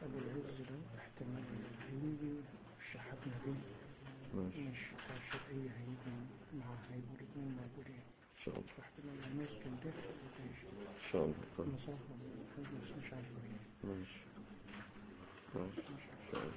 أبو العز ده احتمال هيجي شحتنا به مش الشرقية هيجي معاه هيبقوا الاثنين موجودين إن شاء الله. فاحتمال الناس تنتهي إن شاء الله. مسافة بس مش عارف ايه. ماشي إن شاء الله.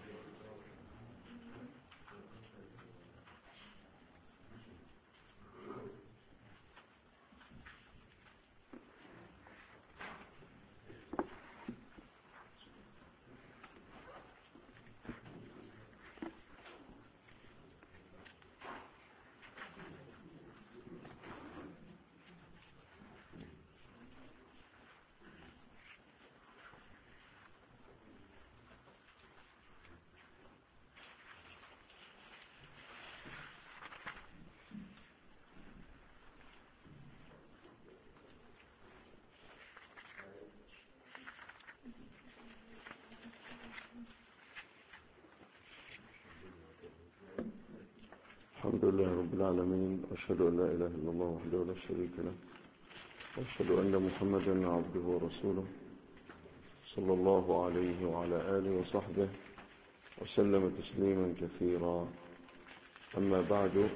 الحمد لله رب العالمين، أشهد أن لا إله إلا الله وحده لا شريك له، وأشهد أن محمدا عبده ورسوله صلى الله عليه وعلى آله وصحبه وسلم تسليما كثيرا. أما بعد،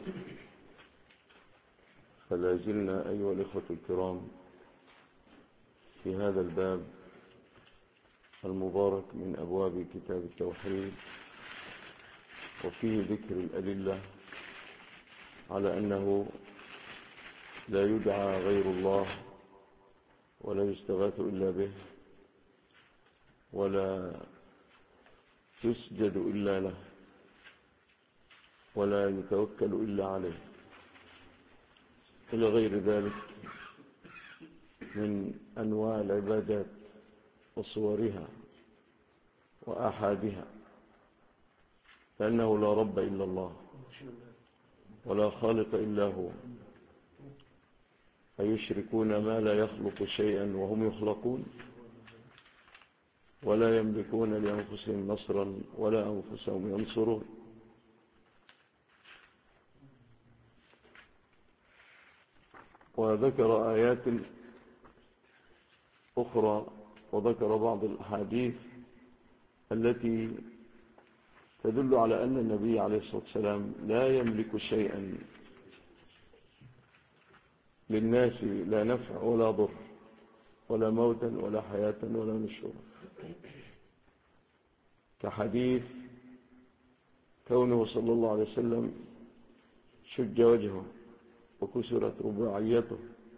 فلا زلنا أيها الإخوة الكرام في هذا الباب المبارك من أبواب كتاب التوحيد، وفيه ذكر الأدلة على أنه لا يدعى غير الله ولا يستغاث إلا به ولا يسجد إلا له ولا يتوكل إلا عليه إلى غير ذلك من أنواع العبادات وصورها وآحادها، فإنه لا رب إلا الله ولا خالق إلا هو. أيشركون ما لا يخلق شيئا وهم يخلقون ولا يملكون لأنفسهم نصرا ولا أنفسهم ينصرون. وذكر آيات أخرى وذكر بعض الأحاديث التي تدل على أن النبي عليه الصلاة والسلام لا يملك شيئا للناس، لا نفع ولا ضر ولا موتا ولا حياة ولا نشورا، كحديث كونه صلى الله عليه وسلم شج وجهه وكسرت رباعيته،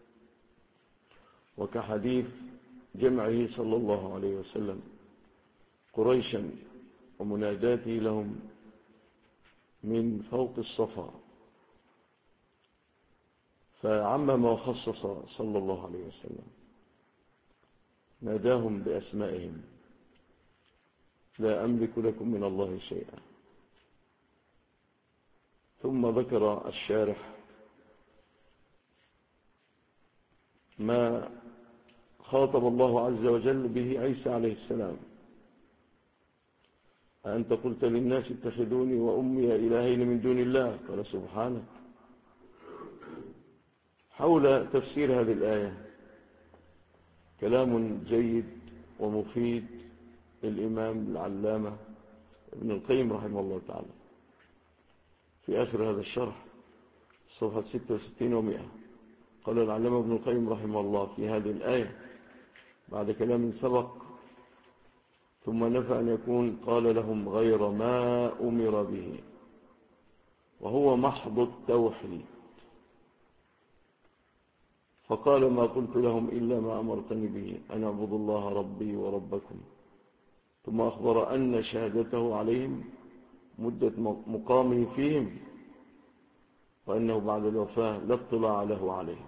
وكحديث جمعه صلى الله عليه وسلم قريشا ومناداته لهم من فوق الصفا، فعمم وخصص صلى الله عليه وسلم، ناداهم بأسمائهم: لا أملك لكم من الله شيئا. ثم ذكر الشارح ما خاطب الله عز وجل به عيسى عليه السلام: أنت قلت للناس اتخذوني وأمي إلهين من دون الله، قال سبحانه. حول تفسير هذه الآية كلام جيد ومفيد للإمام العلامة ابن القيم رحمه الله تعالى في آخر هذا الشرح صفحة 66 و100. قال العلامة ابن القيم رحمه الله في هذه الآية بعد كلام سبق: ثم نفى أن يكون قال لهم غير ما أمر به، وهو محض التوحيد، فقال: ما قلت لهم إلا ما أمرتني به أن أعبدوا الله ربي وربكم. ثم أخبر أن شهادته عليهم مدة مقامه فيهم، وأنه بعد الوفاة لا اطلاع له عليهم.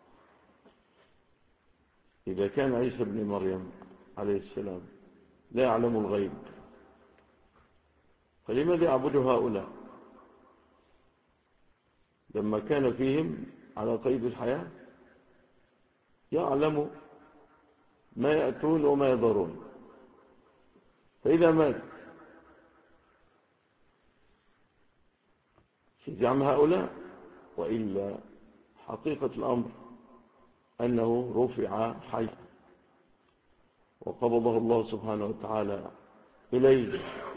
إذا كان عيسى بن مريم عليه السلام لا يعلم الغيب، فلماذا يعبد هؤلاء لما كان فيهم على قيد الحياة يعلم ما يأتون وما يضرون؟ فإذا مات في زعم هؤلاء، وإلا حقيقة الأمر أنه رفع حي وقبضه الله سبحانه وتعالى إليه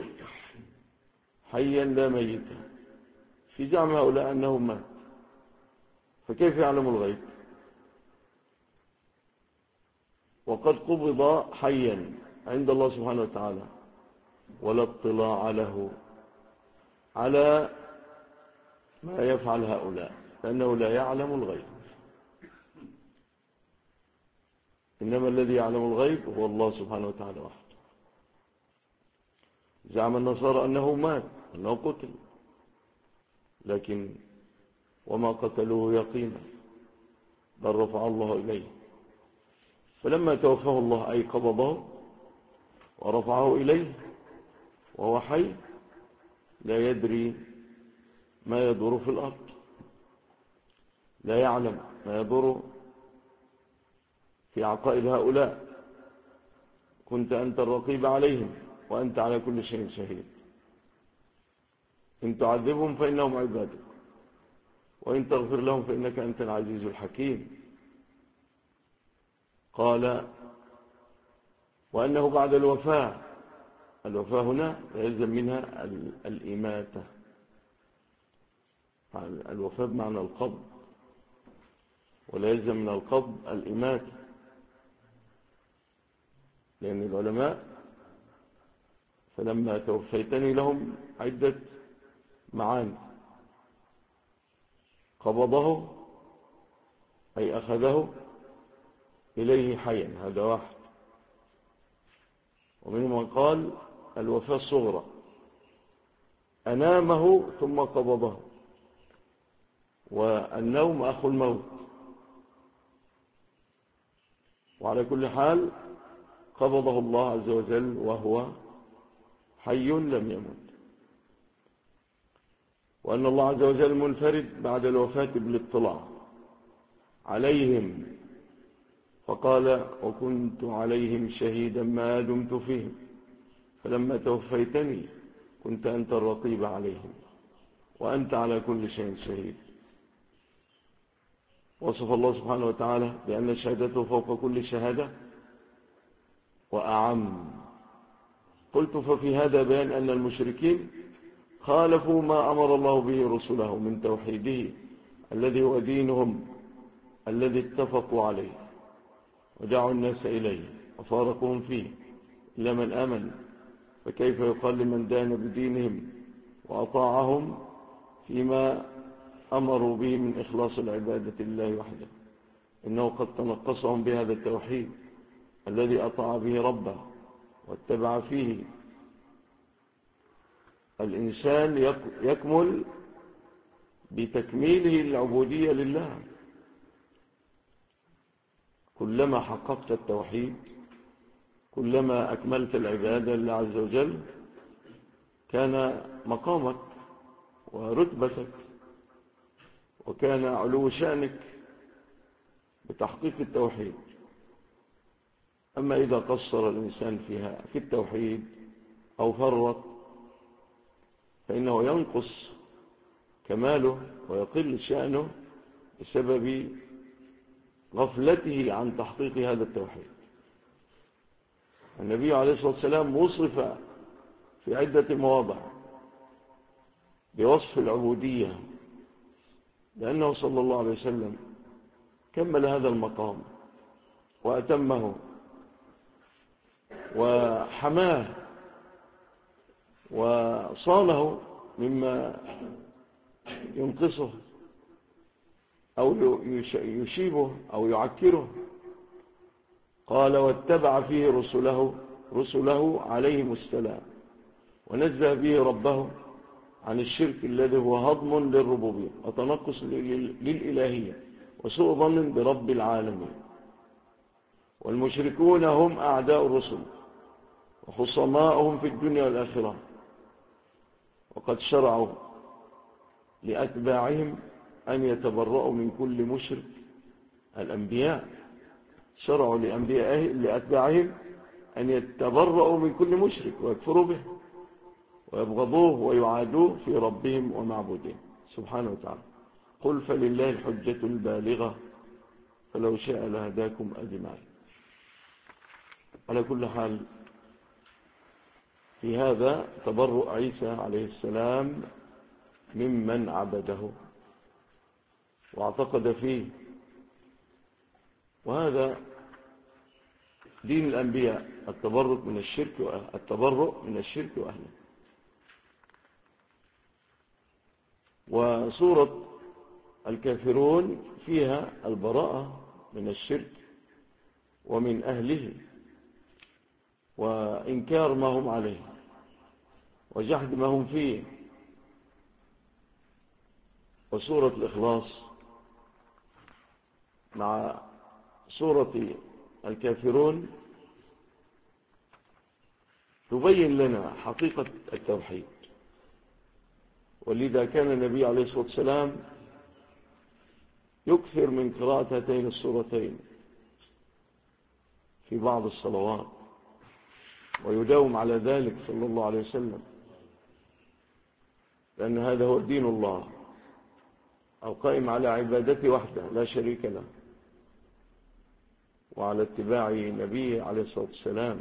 حيا لا ميتا، في زعم هؤلاء أنه مات، فكيف يعلم الغيب وقد قبض حيا عند الله سبحانه وتعالى، ولا اطلاع له على ما يفعل هؤلاء، لأنه لا يعلم الغيب. إنما الذي يعلم الغيب هو الله سبحانه وتعالى وحده. زعم النصارى أنه مات، أنه قتل، لكن وما قتلوه يقينا، بل رفع الله إليه. فلما توفاه الله أي قبضه ورفعه إليه وهو حي، لا يدري ما يدور في الأرض، لا يعلم ما يدور في عقائد هؤلاء. كنت أنت الرقيب عليهم وأنت على كل شيء شهيد. إن تعذبهم فإنهم عبادك، وإن تغفر لهم فإنك أنت العزيز الحكيم. قال وأنه بعد الوفاة هنا يلزم منها الإماتة. الوفاة بمعنى القبض، ولا يلزم من القبض الإماتة، لأن العلماء فلما توفيتني لهم عدة معاني. قبضه أي أخذه إليه حيا، هذا واحد. ومنهم من قال الوفاة الصغرى، أنامه ثم قبضه، والنوم أخو الموت. وعلى كل حال قبضه الله عز وجل وهو حي لم يمت. وأن الله عز وجل منفرد بعد الوفاة بالاطلاع عليهم، فقال وكنت عليهم شهيدا ما دمت فيهم فلما توفيتني كنت أنت الرقيب عليهم وأنت على كل شيء شهيد. وصف الله سبحانه وتعالى بأن شهادته فوق كل شهادة وأعم. قلت ففي هذا بيان أن المشركين خالفوا ما أمر الله به رسله من توحيده الذي هو دينهم الذي اتفقوا عليه، ودعوا الناس إليه وفارقهم فيه إلا من آمن. فكيف يقال لمن دان بدينهم وأطاعهم فيما أمروا به من إخلاص العبادة لله وحده؟ إنه قد تنقصهم بهذا التوحيد الذي أطاع به ربه واتبع فيه. الإنسان يكمل بتكميله العبودية لله. كلما حققت التوحيد كلما أكملت العبادة لله عز وجل كان مقامك ورتبتك وكان علو شأنك بتحقيق التوحيد. أما إذا قصر الإنسان في التوحيد أو فرط فإنه ينقص كماله ويقل شأنه بسبب غفلته عن تحقيق هذا التوحيد. النبي عليه الصلاة والسلام وصف في عدة مواضع بوصف العبودية، لأنه صلى الله عليه وسلم كمل هذا المقام وأتمه وحماه وصانه مما ينقصه أو يشيبه أو يعكره. قال واتبع فيه رسله عليهم السلام، ونزه به ربه عن الشرك الذي هو هضم للربوبية وتنقص للإلهية وسوء ظن برب العالمين. والمشركون هم أعداء الرسل وخصماؤهم في الدنيا والآخرة، وقد شرعوا لأتباعهم أن يتبرؤوا من كل مشرك. الأنبياء شرعوا لأتباعهم أن يتبرؤوا من كل مشرك ويكفروا به ويبغضوه ويعادوه في ربهم ومعبودهم سبحانه وتعالى. قل فلله الحجة البالغة فلو شاء لهداكم أجمعين. على كل حال، في هذا تبرؤ عيسى عليه السلام ممن عبده واعتقد فيه، وهذا دين الأنبياء، التبرؤ من الشرك وأهله. وسورة الكافرون فيها البراءة من الشرك ومن أهله، وإنكار ما هم عليه وجحد ما هم فيه. وسورة الإخلاص مع سورة الكافرون تبين لنا حقيقة التوحيد، ولذا كان النبي عليه الصلاة والسلام يكثر من قراءة هاتين السورتين في بعض الصلوات، ويداوم على ذلك صلى الله عليه وسلم، لأن هذا هو دين الله القائم على عبادته وحده لا شريك له، وعلى اتباع نبيه عليه الصلاة والسلام.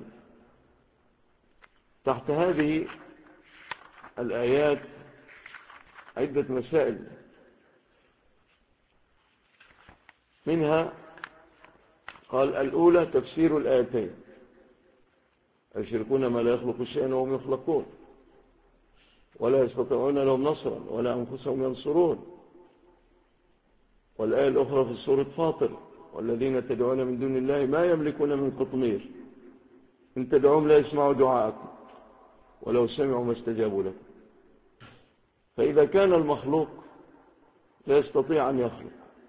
تحت هذه الآيات عدة مسائل، منها قال الأولى تفسير الآيتين: يشركون ما لا يخلق شيئا وهم يخلقون، ولا يستطيعون لهم نصرا ولا أنفسهم ينصرون. والآية الأخرى في سورة فاطر: والذين تدعون من دون الله ما يملكون من قطمير إن تدعوهم لا يسمعوا دعاءكم ولو سمعوا ما استجابوا لكم. فإذا كان المخلوق لا يستطيع أن يخلق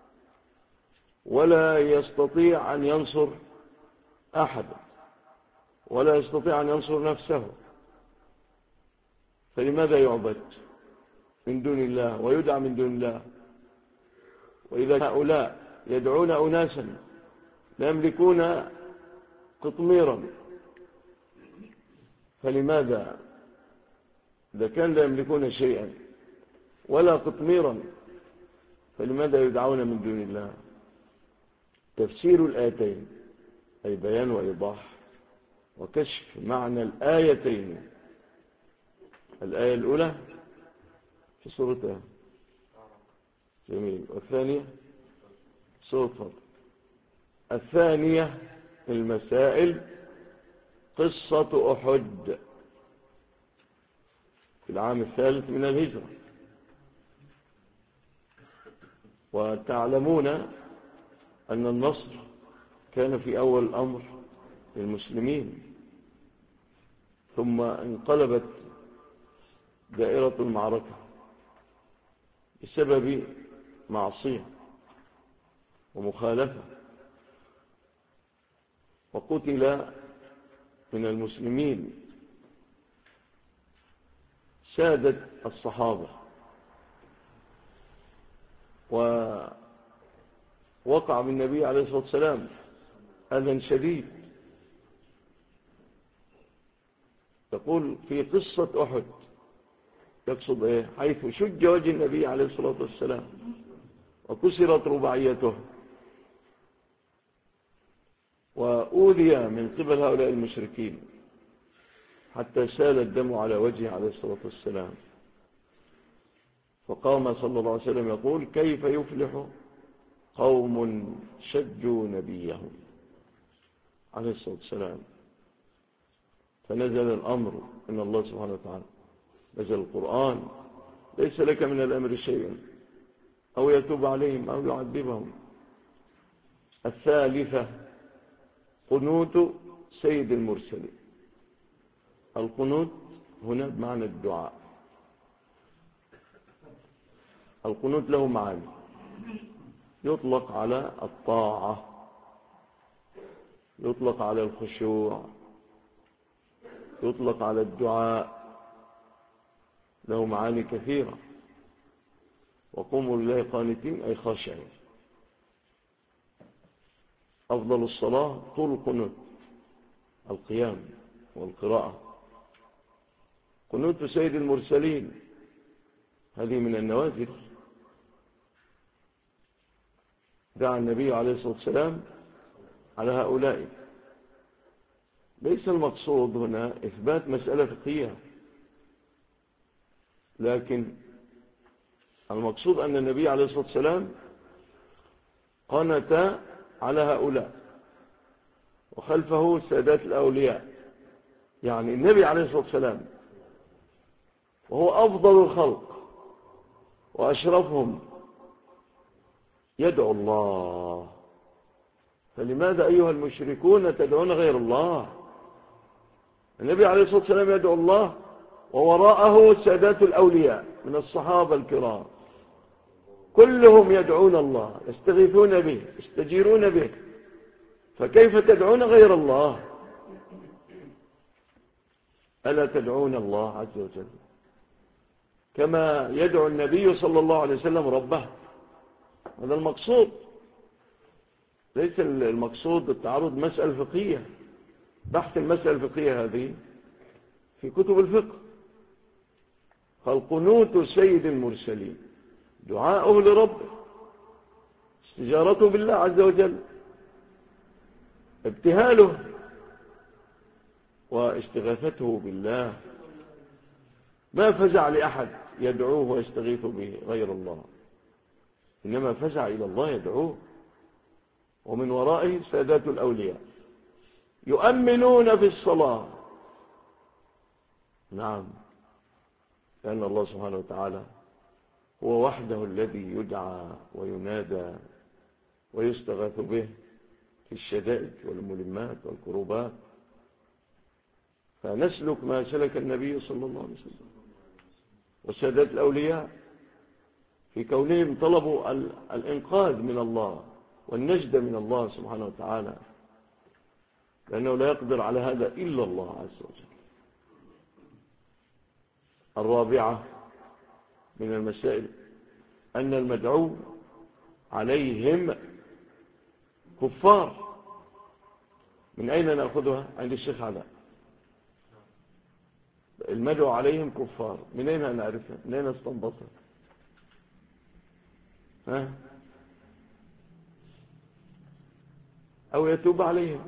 ولا يستطيع أن ينصر أحدا ولا يستطيع أن ينصر نفسه، فلماذا يعبد من دون الله ويدعى من دون الله؟ وإذا هؤلاء يدعون أناسا لا يملكون قطميرا، فلماذا إذا كان لا يملكون شيئا ولا قطميرا فلماذا يدعون من دون الله؟ تفسير الآيتين أي بيان وإيضاح وكشف معنى الآيتين. الآية الأولى في سورة جميل، والثانية سورة فاطر. الثانية المسائل قصة أحد في العام الثالث من الهجرة. وتعلمون أن النصر كان في أول الأمر للمسلمين، ثم انقلبت دائرة المعركة بسبب معصية ومخالفة، وقتل من المسلمين سادة الصحابة، ووقع بالنبي عليه الصلاة والسلام أذى شديد. تقول في قصة أحد، يقصد إيه؟ حيث شج وجه النبي عليه الصلاة والسلام وكسرت رباعيته وأوذي من قبل هؤلاء المشركين حتى سال الدم على وجهه عليه الصلاة والسلام. فقام صلى الله عليه وسلم يقول: كيف يفلح قوم شجوا نبيهم عليه الصلاة والسلام؟ فنزل الأمر إن الله سبحانه وتعالى نزل القرآن: ليس لك من الأمر شيء أو يتوب عليهم أو يعذبهم. الثالثة قنوت سيد المرسلين. القنوت هنا بمعنى الدعاء. القنوت له معاني، يطلق على الطاعة، يطلق على الخشوع، يطلق على الدعاء، له معاني كثيرة. وقوموا لله قانتين أي خاشعين. أفضل الصلاة طول القنوت، القيام والقراءة. قنوت سيد المرسلين هذه من النوازل. دعا النبي عليه الصلاة والسلام على هؤلاء ليس المقصود هنا إثبات مسألة فقهية، لكن المقصود أن النبي عليه الصلاة والسلام قنت على هؤلاء وخلفه سادات الأولياء. يعني النبي عليه الصلاة والسلام وهو أفضل الخلق وأشرفهم يدعو الله، فلماذا أيها المشركون تدعون غير الله؟ النبي عليه الصلاة والسلام يدعو الله ووراءه سادات الأولياء من الصحابة الكرام كلهم يدعون الله، يستغيثون به، يستجيرون به، فكيف تدعون غير الله؟ ألا تدعون الله عز وجل كما يدعو النبي صلى الله عليه وسلم ربه؟ هذا المقصود، ليس المقصود التعرض مسألة فقهية. بحث المسألة الفقهية هذه في كتب الفقه. فالقنوت سيد المرسلين دعاؤه لربه، استجارته بالله عز وجل، ابتهاله واستغاثته بالله، ما فزع لأحد يدعوه ويستغيث به غير الله، إنما فزع إلى الله يدعوه، ومن ورائه سادات الأولياء يؤمنون في الصلاة. نعم، لأن الله سبحانه وتعالى هو وحده الذي يدعى وينادى ويستغاث به في الشدائد والملمات والكروبات، فنسلك ما سلك النبي صلى الله عليه وسلم وسادات الأولياء في كونهم طلبوا الإنقاذ من الله والنجد من الله سبحانه وتعالى، لأنه لا يقدر على هذا إلا الله عز وجل. الرابعة من المسائل أن المدعو عليهم كفار. من أين نأخذها؟ عند الشيخ علاء. المدعو عليهم كفار، من أين نعرفها؟ من أين استنبطها؟ أو يتوب عليهم،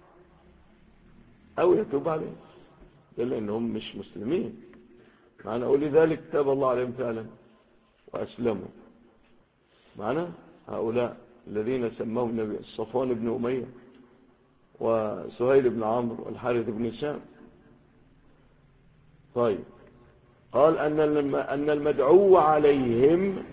أو يتوب عليهم، لأنهم مش مسلمين. معنى أقول لذلك تاب الله عليهم فعلا وأسلموا. معنى هؤلاء الذين سموهم النبي الصفوان بن أمية وسهيل بن عمرو والحارث بن هشام. طيب، قال أن المدعو عليهم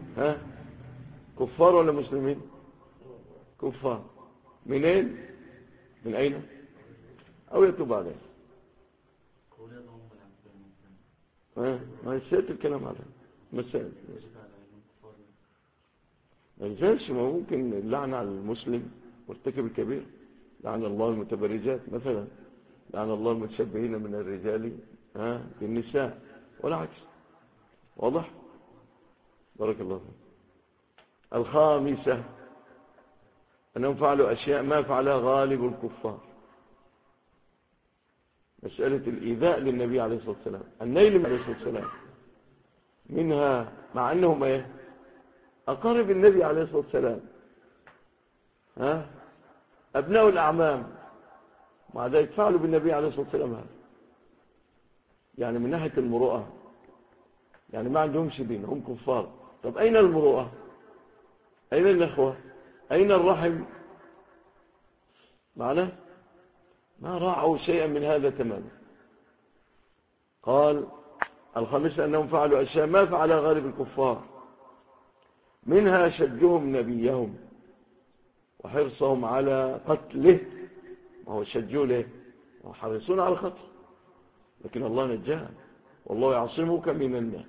كفار ولا مسلمين؟ كفار. منين؟ من أين؟ أو يتوب عليهم. ما يسأل الكلام على مسائل ما ينزلش. ما ممكن اللعنة على المسلم مرتكب الكبير، لعن الله المتبرجات مثلا، لعن الله المتشبهين من الرجال بالنساء، ولا عكس. واضح؟ بارك الله فيك. الخامسة أنهم فعلوا أشياء ما فعلها غالب الكفار. مسألة الإيذاء للنبي عليه الصلاة والسلام، النيل عليه الصلاة والسلام، منها مع أنهم أقارب النبي عليه الصلاة والسلام، أبناء الأعمام، مع ذلك فعلوا بالنبي عليه الصلاة والسلام هذا. يعني من ناحية المروءة، يعني ما عندهمش دين، هم كفار. طب أين المروءة؟ أين النخوة؟ أين الرحم؟ معنا ما راعوا شيئا من هذا تماما. قال الخامسة أنهم فعلوا أشياء ما فعلها غالب الكفار، منها شجهم نبيهم وحرصهم على قتله. ما هو شجوا له وحرصون على قتله، لكن الله نجاه، والله يعصمك من الناس،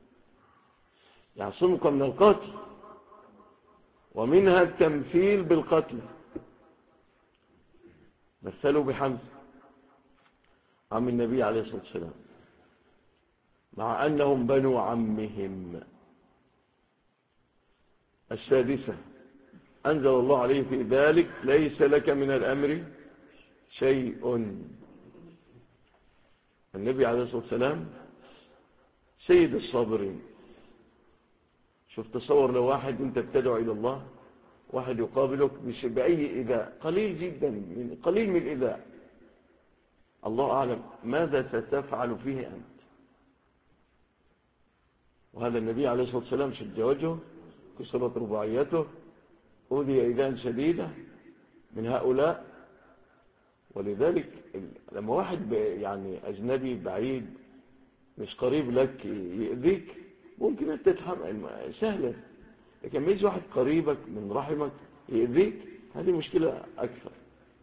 يعصمك من القتل. ومنها التمثيل بالقتل، مثلوا بحمزة عم النبي عليه الصلاة والسلام، مع أنهم بنو عمهم. السادسة أنزل الله عليه في ذلك ليس لك من الأمر شيء. النبي عليه الصلاة والسلام سيد الصابرين. شوف، تصور لو واحد انت بتدعو إلى الله، واحد يقابلك بأي إذاء قليل جدا، قليل من الإذاء، الله أعلم ماذا ستفعل فيه أنت. وهذا النبي عليه الصلاة والسلام شج وجهه، كسرت رباعيته، أوذي إيذاء شديدة من هؤلاء. ولذلك لما واحد يعني أجنبي بعيد مش قريب لك يؤذيك ممكن أنت تتحمل، سهلة. لكن ما يجي واحد قريبك من رحمك يؤذيك، هذه مشكلة أكثر.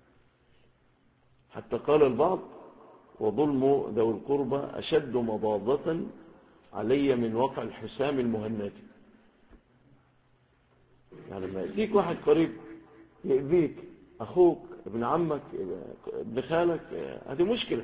حتى قال البعض: وظلم ذوي القربى أشد مضاضة علي من وقع الحسام المهند. يعني لما يأتيك واحد قريب يؤذيك، أخوك، ابن عمك، ابن خالك، هذه مشكلة.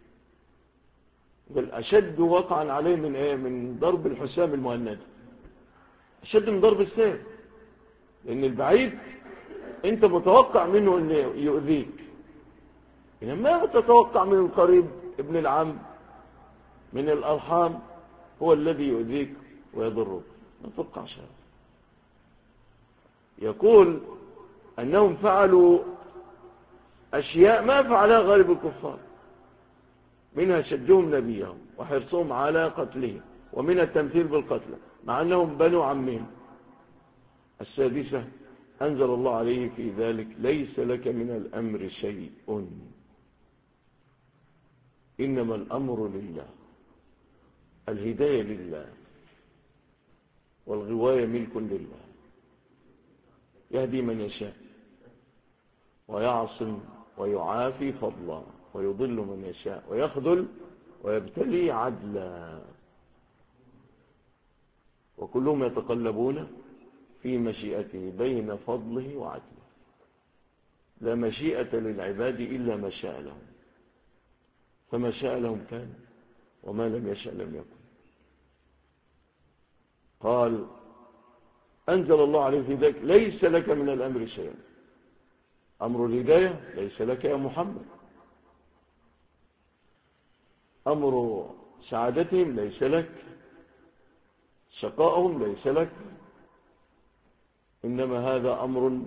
بل أشد وقعا عليه من إيه؟ من ضرب الحسام المهند، أشد من ضرب السيف. لأن البعيد أنت متوقع منه أن يؤذيك، إنما تتوقع من القريب ابن العم من الأرحام هو الذي يؤذيك ويضرك. ما تتوقعش هذا. يقول أنهم فعلوا أشياء ما فعلها غالب الكفار، منها شدهم نبيهم وحرصهم على قتله، ومنها التمثيل بالقتل مع أنهم بنو عمهم. السادسة: أنزل الله عليه في ذلك: ليس لك من الأمر شيء، إنما الأمر لله. الهداية لله والغواية ملك لله، يهدي من يشاء ويعصم ويعافي فضلا، ويضل من يشاء ويخذل ويبتلي عدلا، وكلهم يتقلبون في مشيئته بين فضله وعدله. لا مشيئة للعباد إلا ما شاء لهم، فما شاء لهم كان، وما لم يشاء لم يكن. قال: أنزل الله عليه في ذلك: ليس لك من الأمر شيء. أمر الهداية ليس لك يا محمد، أمر سعادتهم ليس لك، شقائهم ليس لك، إنما هذا أمر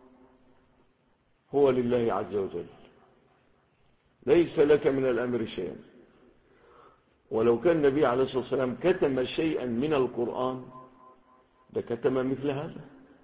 هو لله عز وجل. ليس لك من الأمر شيء. ولو كان النبي عليه الصلاة والسلام كتم شيئا من القرآن لكتم مثل هذا.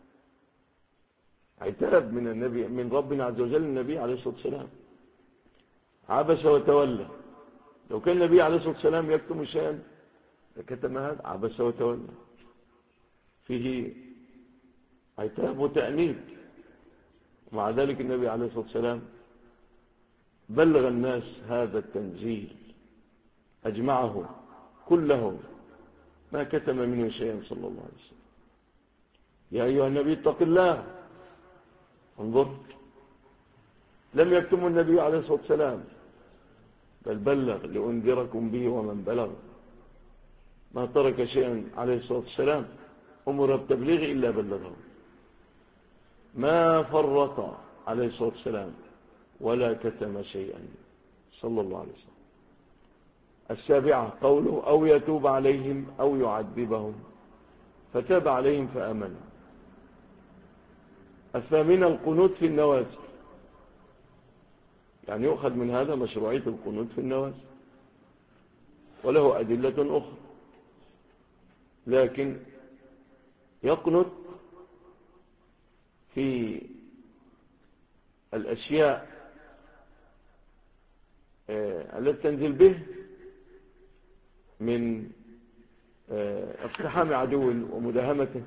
عتاب من النبي من ربنا عز وجل النبي عليه الصلاة والسلام: عبس وتولى. لو كان النبي عليه الصلاة والسلام يكتم شيئا لكتم هذا، عبس وتولى، فيه عتاب وتأنيب. ومع ذلك النبي عليه الصلاة والسلام بلغ الناس هذا التنزيل أجمعه كلهم، ما كتم منه شيئا صلى الله عليه وسلم. يا أيها النبي اتق الله. انظر، لم يكتم النبي عليه الصلاة والسلام، بل بلغ: لأنذركم به ومن بلغ. ما ترك شيئا عليه الصلاة والسلام أمر التبليغ إلا بلغه، ما فرط عليه الصلاة والسلام ولا كتم شيئا صلى الله عليه وسلم. السابعة قوله: أو يتوب عليهم أو يعذبهم، فتاب عليهم فآمنوا. الثامنة القنوت في النوازل، يعني يؤخذ من هذا مشروعية القنوت في النوازل، وله أدلة أخرى، لكن يقنط في الأشياء التي تنزل به من اقتحام عدو ومداهمته،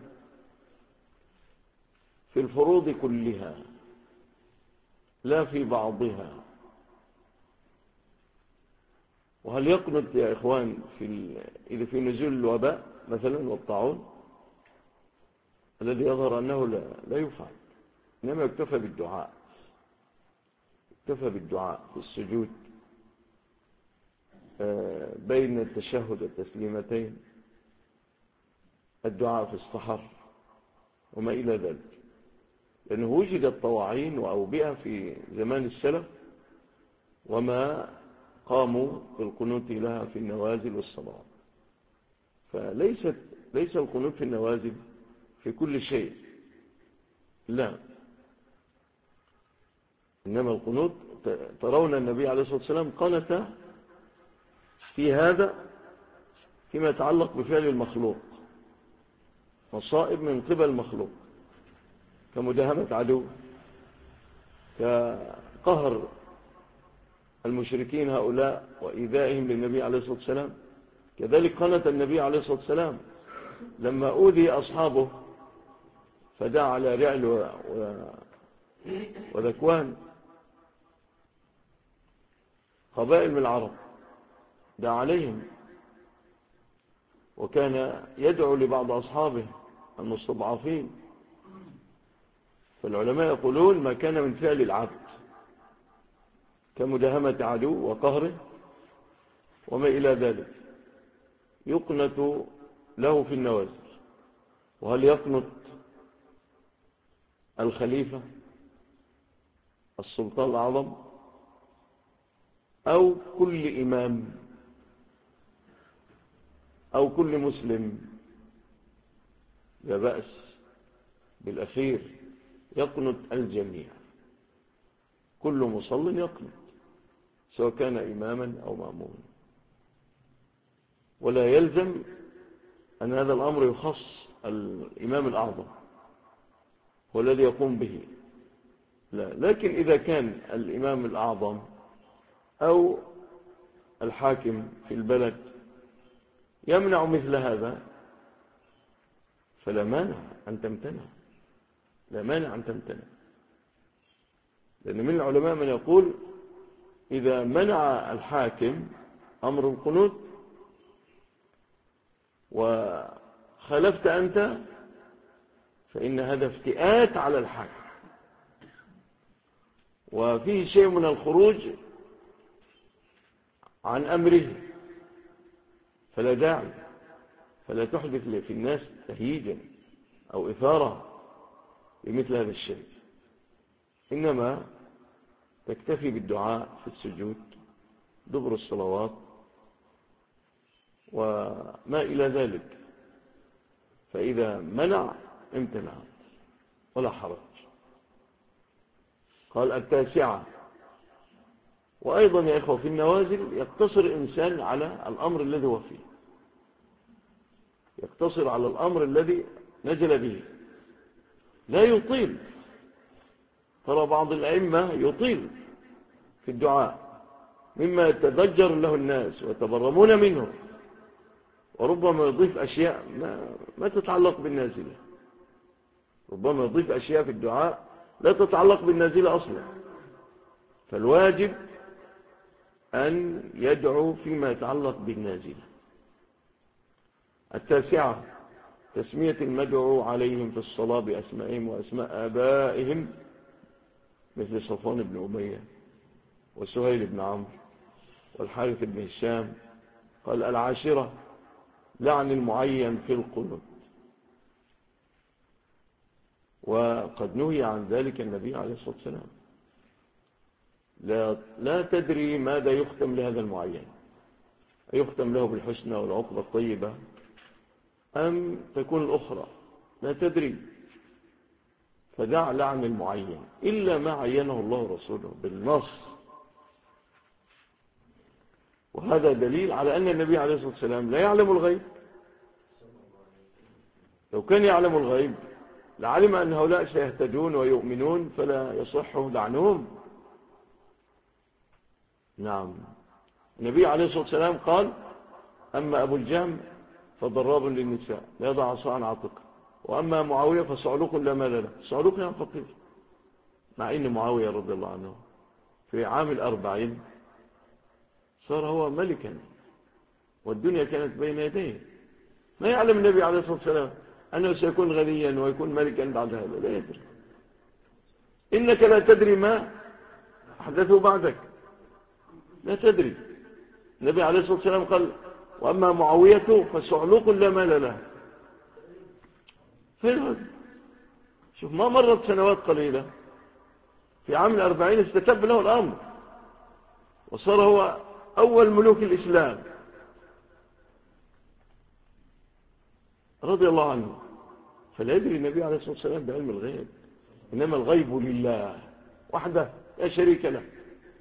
في الفروض كلها لا في بعضها. وهل يقنط يا إخوان إذا في نزول الوباء مثلا والطاعون، الذي يظهر أنه لا يفعل، إنما يكتفى بالدعاء، يكتفى بالدعاء في السجود بين التشهد والتسليمتين، الدعاء في السحر وما إلى ذلك، لأنه وجدت طواعين وأوبئة في زمان السلف وما قاموا بالقنوت لها في النوازل والصلوات. ليس القنوت في النوازل في كل شيء، لا، إنما القنوت ترون النبي عليه الصلاة والسلام قنت في هذا فيما يتعلق بفعل المخلوق، مصائب من قبل المخلوق كمداهمة عدو، كقهر المشركين هؤلاء وإيذائهم للنبي عليه الصلاة والسلام. كذلك قنت النبي عليه الصلاة والسلام لما أوذي أصحابه فدعا على رعل وذكوان، قبائل من العرب، دعا عليهم، وكان يدعو لبعض أصحابه المستضعفين. فالعلماء يقولون ما كان من فعل العبد كمداهمة عدو وقهره وما إلى ذلك يقنت له في النوازل. وهل يقنط الخليفة السلطان الأعظم أو كل إمام أو كل مسلم؟ لا بأس بالأخير، يقنط الجميع، كل مصل يقنط سواء كان إماما أو مأموما، ولا يلزم أن هذا الأمر يخص الإمام الأعظم هو الذي يقوم به، لا. لكن إذا كان الإمام الأعظم أو الحاكم في البلد يمنع مثل هذا فلا مانع أن تمتنع، لا مانع أن تمتنع. لأن من العلماء من يقول إذا منع الحاكم أمر القنوت وخالفت أنت فإن هذا افتئات على الحاكم، وفيه شيء من الخروج عن أمره، فلا داعي، فلا تحدث في الناس تهييجا أو إثارة بمثل هذا الشيء، إنما تكتفي بالدعاء في السجود دبر الصلوات وما إلى ذلك. فإذا منع امتنع ولا حرج. قال 9. وأيضا يا إخوة في النوازل يقتصر الإنسان على الأمر الذي هو فيه، يقتصر على الأمر الذي نزل به، لا يطيل. ترى بعض الأئمة يطيل في الدعاء مما يتضجر له الناس ويتبرمون منه، وربما يضيف أشياء ما تتعلق بالنازلة، ربما يضيف أشياء في الدعاء لا تتعلق بالنازلة أصلا. فالواجب أن يدعو فيما يتعلق بالنازلة. 9 تسمية المدعو عليهم في الصلاة بأسمائهم وأسماء آبائهم مثل صفوان بن أمية وسهيل بن عمرو والحارث بن هشام. قال 10 لعن المعين في القنوت، وقد نهي عن ذلك النبي عليه الصلاة والسلام. لا تدري ماذا يختم لهذا المعين، يختم له بالحسنى والعقبة الطيبة أم تكون الأخرى، لا تدري. فدع لعن المعين إلا ما عينه الله ورسوله بالنص. وهذا دليل على أن النبي عليه الصلاة والسلام لا يعلم الغيب. لو كان يعلم الغيب لعلم أن هؤلاء سيهتدون ويؤمنون فلا يصح لعنهم. نعم، النبي عليه الصلاة والسلام قال أما أبو الجهم فضراب للنساء لا يضع عصا عن عاتقه، وأما معاوية فصعلوق لا مال له. صعلوق يعني فقير، مع أن معاوية رضي الله عنه في عام 40 صار هو ملكا والدنيا كانت بين يديه. ما يعلم النبي عليه الصلاة والسلام أنه سيكون غنيا ويكون ملكا بعد هذا، لا يدري. إنك لا تدري ما أحدثه بعدك، لا تدري. النبي عليه الصلاة والسلام قال وأما معاوية فصعلوق لا مال له. فين؟ شوف، ما مرت سنوات قليلة في عام 40 استتب له الأمر وصار هو أول ملوك الإسلام رضي الله عنه. فلا يدري النبي عليه الصلاة والسلام بعلم الغيب، إنما الغيب لله وحده لا شريك له.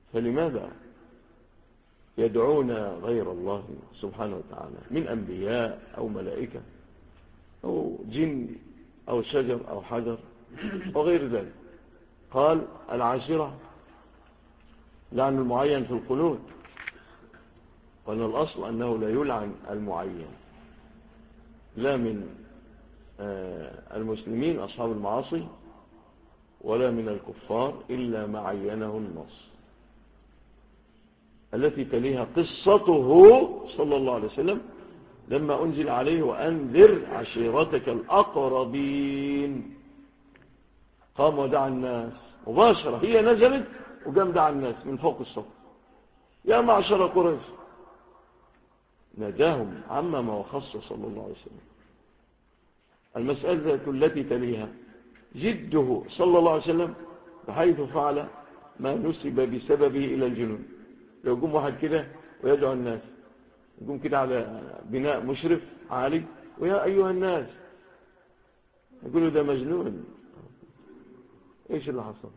فلماذا يدعون غير الله سبحانه وتعالى من أنبياء أو ملائكة أو جن أو شجر أو حجر وغير ذلك؟ قال العاشرة لعن المعين في القنوت، وأن الأصل أنه لا يلعن المعين لا من المسلمين أصحاب المعاصي ولا من الكفار إلا ما عينه النص. التي تليها قصته صلى الله عليه وسلم لما أنزل عليه وأنذر عشيرتك الأقربين، قام ودعا الناس مباشرة، هي نزلت وقام دعا الناس من فوق الصف، يا معشر قريش، ناداهم عمم وخص صلى الله عليه وسلم. المسألة التي تليها جده صلى الله عليه وسلم بحيث فعل ما نسب بسببه إلى الجنون. لو قم واحد كده ويدعو الناس، يقوم كده على بناء مشرف عالي ويا أيها الناس، يقولوا ده مجنون، إيش اللي حصل؟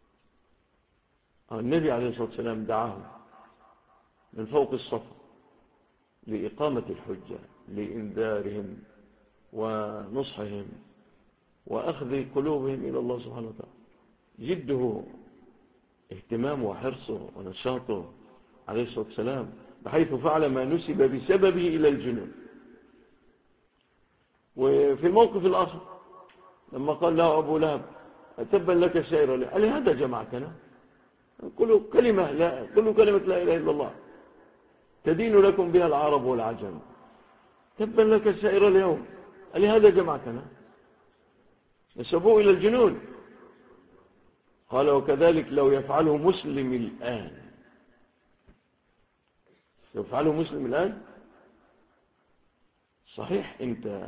النبي عليه الصلاة والسلام دعاهم من فوق الصفا لإقامة الحجة، لإنذارهم ونصحهم وأخذ قلوبهم إلى الله سبحانه وتعالى. جده اهتمامه وحرصه ونشاطه عليه الصلاة والسلام بحيث فعل ما نسب بسببه إلى الجنون. وفي الموقف الآخر لما قال له أبو لهب تبا لك سائر لي، قال هذا جمعتنا، قلوا كلمة لا إله إلا الله تدين لكم بها العرب والعجم، تبا لك سائر اليوم، قال هذا جمعتنا، نسبوه إلى الجنون. قال وكذلك لو يفعله مسلم الآن، يفعله مسلم الآن صحيح أنت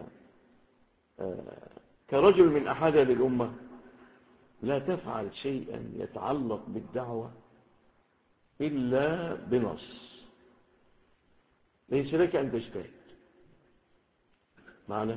كرجل من أحد هذه الأمة لا تفعل شيئا يتعلق بالدعوة إلا بنص، ليس لك أن تجتهد معنا.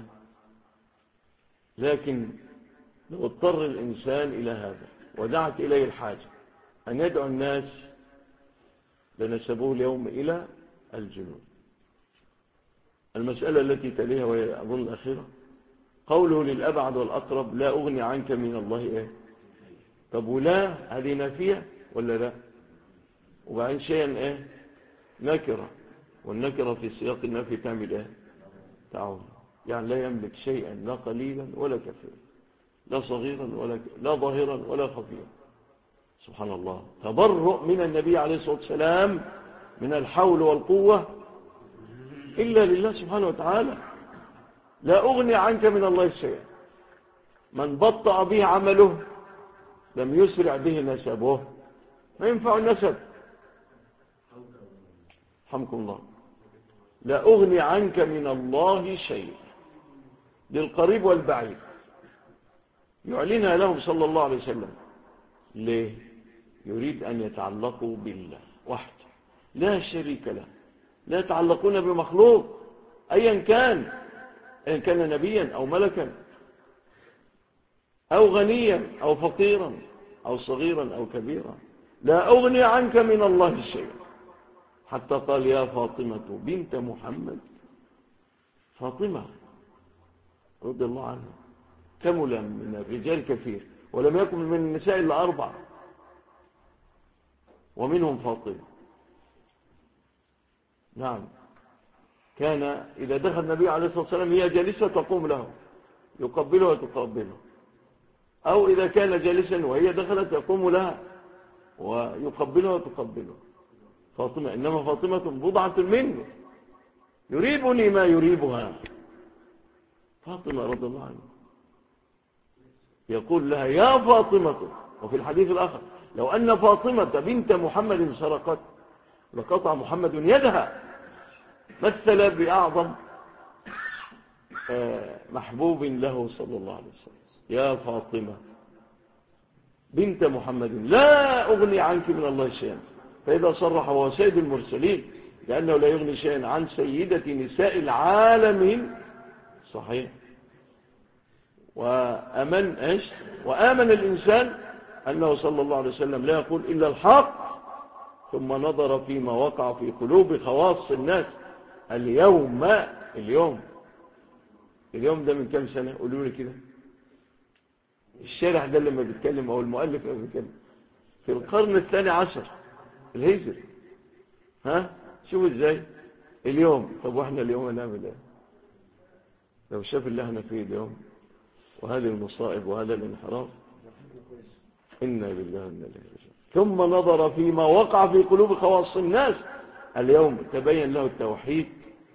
لكن لو اضطر الإنسان إلى هذا ودعت إليه الحاجة أن يدعو الناس لنسبوه اليوم إلى الجنون. المسألة التي تليها وهي أظن الأخيرة قوله للأبعد والأقرب لا أغني عنك من الله إيه؟ طب ولا هذه نافية ولا لا؟ وبعدين شيئا إيه؟ نكرة، والنكرة في سياق النفي تعمل إيه؟ تعود، يعني لا يملك شيئا لا قليلا ولا كثيرا، لا صغيرا لا ظاهرا ولا خفيا. سبحان الله، تبرؤ من النبي عليه الصلاة والسلام من الحول والقوة إلا لله سبحانه وتعالى. لا أغني عنك من الله شيئا، من بطأ به عمله لم يسرع به نسبه، ما ينفع النسب. حمكم الله. لا أغني عنك من الله شيء، للقريب والبعيد يعلنها لهم صلى الله عليه وسلم. ليه؟ يريد أن يتعلقوا بالله وحده لا شريك له، لا يتعلقون بمخلوق أيا كان نبيا أو ملكا أو غنيا أو فقيرا أو صغيرا أو كبيرا. لا أغني عنك من الله شيء، حتى قال يا فاطمة بنت محمد. فاطمة رضي الله عنها كمل من الرجال كثير، ولم يكن من النساء إلا 4 ومنهم فاطمة. نعم، كان إذا دخل النبي عليه الصلاة والسلام هي جالسة تقوم له يقبلها وتقبله، أو إذا كان جالسا وهي دخلت يقوم لها ويقبلها وتقبله. فاطمة، إنما فاطمة بضعة منه يريبني ما يريبها. فاطمة رضي الله عنها يقول لها يا فاطمة. وفي الحديث الآخر لو أن فاطمة بنت محمد سرقت لقطع محمد يدها. مثل بأعظم محبوب له صلى الله عليه وسلم، يا فاطمة بنت محمد لا أغني عنك من الله شيئا. فإذا صرح هو سيد المرسلين لأنه لا يغني شيئا عن سيدة نساء العالمين صحيح. وآمن الإنسان أنه صلى الله عليه وسلم لا يقول إلا الحق ثم نظر فيما وقع في قلوب خواص الناس. اليوم ده من كام سنة؟ قولوا لي كده. الشارح ده لما بيتكلم أو المؤلف لما بيتكلم في القرن الثاني عشر الهجري. شوفوا ازاي اليوم. طب واحنا اليوم هنعمل ايه لو شاف اللي احنا فيه اليوم وهذه المصائب وهذا الانحراف؟ إنا لله وإنا إليه راجعون. ثم نظر فيما وقع في قلوب خواص الناس. اليوم تبين له التوحيد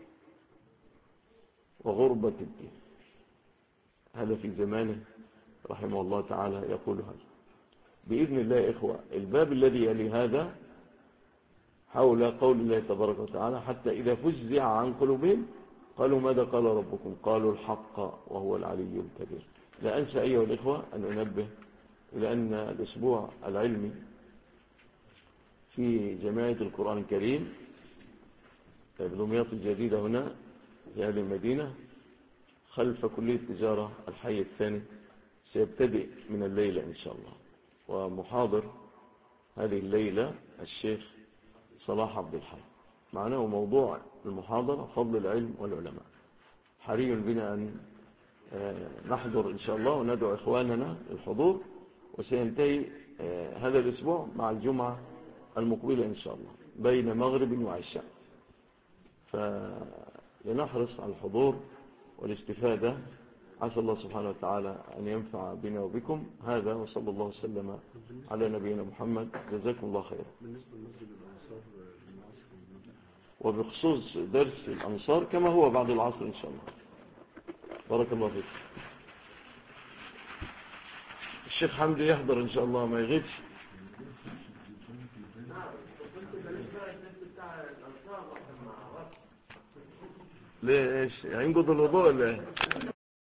وغربة الدين. هذا في زمانه رحمه الله تعالى يقول هذا. بإذن الله يا إخوة، الباب الذي يلي هذا حول قول الله تبارك وتعالى: حتى إذا فزع عن قلوبهم قالوا ماذا قال ربكم؟ قالوا الحق وهو العلي الكبير. لا أنسى أيها الإخوة أن أنبه إلى أن الأسبوع العلمي في جمعية القرآن الكريم بدمياط الجديدة هنا في هذه المدينة خلف كلية التجارة الحي الثاني سيبتدئ من الليلة إن شاء الله. ومحاضر هذه الليلة الشيخ صلاح عبد الحي. معناه موضوع المحاضرة فضل العلم والعلماء. حري بنا أن نحضر إن شاء الله وندعو إخواننا للحضور. وسينتهي هذا الأسبوع مع الجمعة المقبلة إن شاء الله بين مغرب وعشاء. فلنحرص على الحضور والاستفادة. عسى الله سبحانه وتعالى أن ينفع بنا وبكم. هذا وصلى الله وسلم على نبينا محمد. جزاكم الله خيرا. وبخصوص درس الأنصار كما هو بعد العصر إن شاء الله. بارك الله فيك. الشيخ حمدي يحضر إن شاء الله ما يغيبش. ليش؟ ينقض الوضوء ولا ايه؟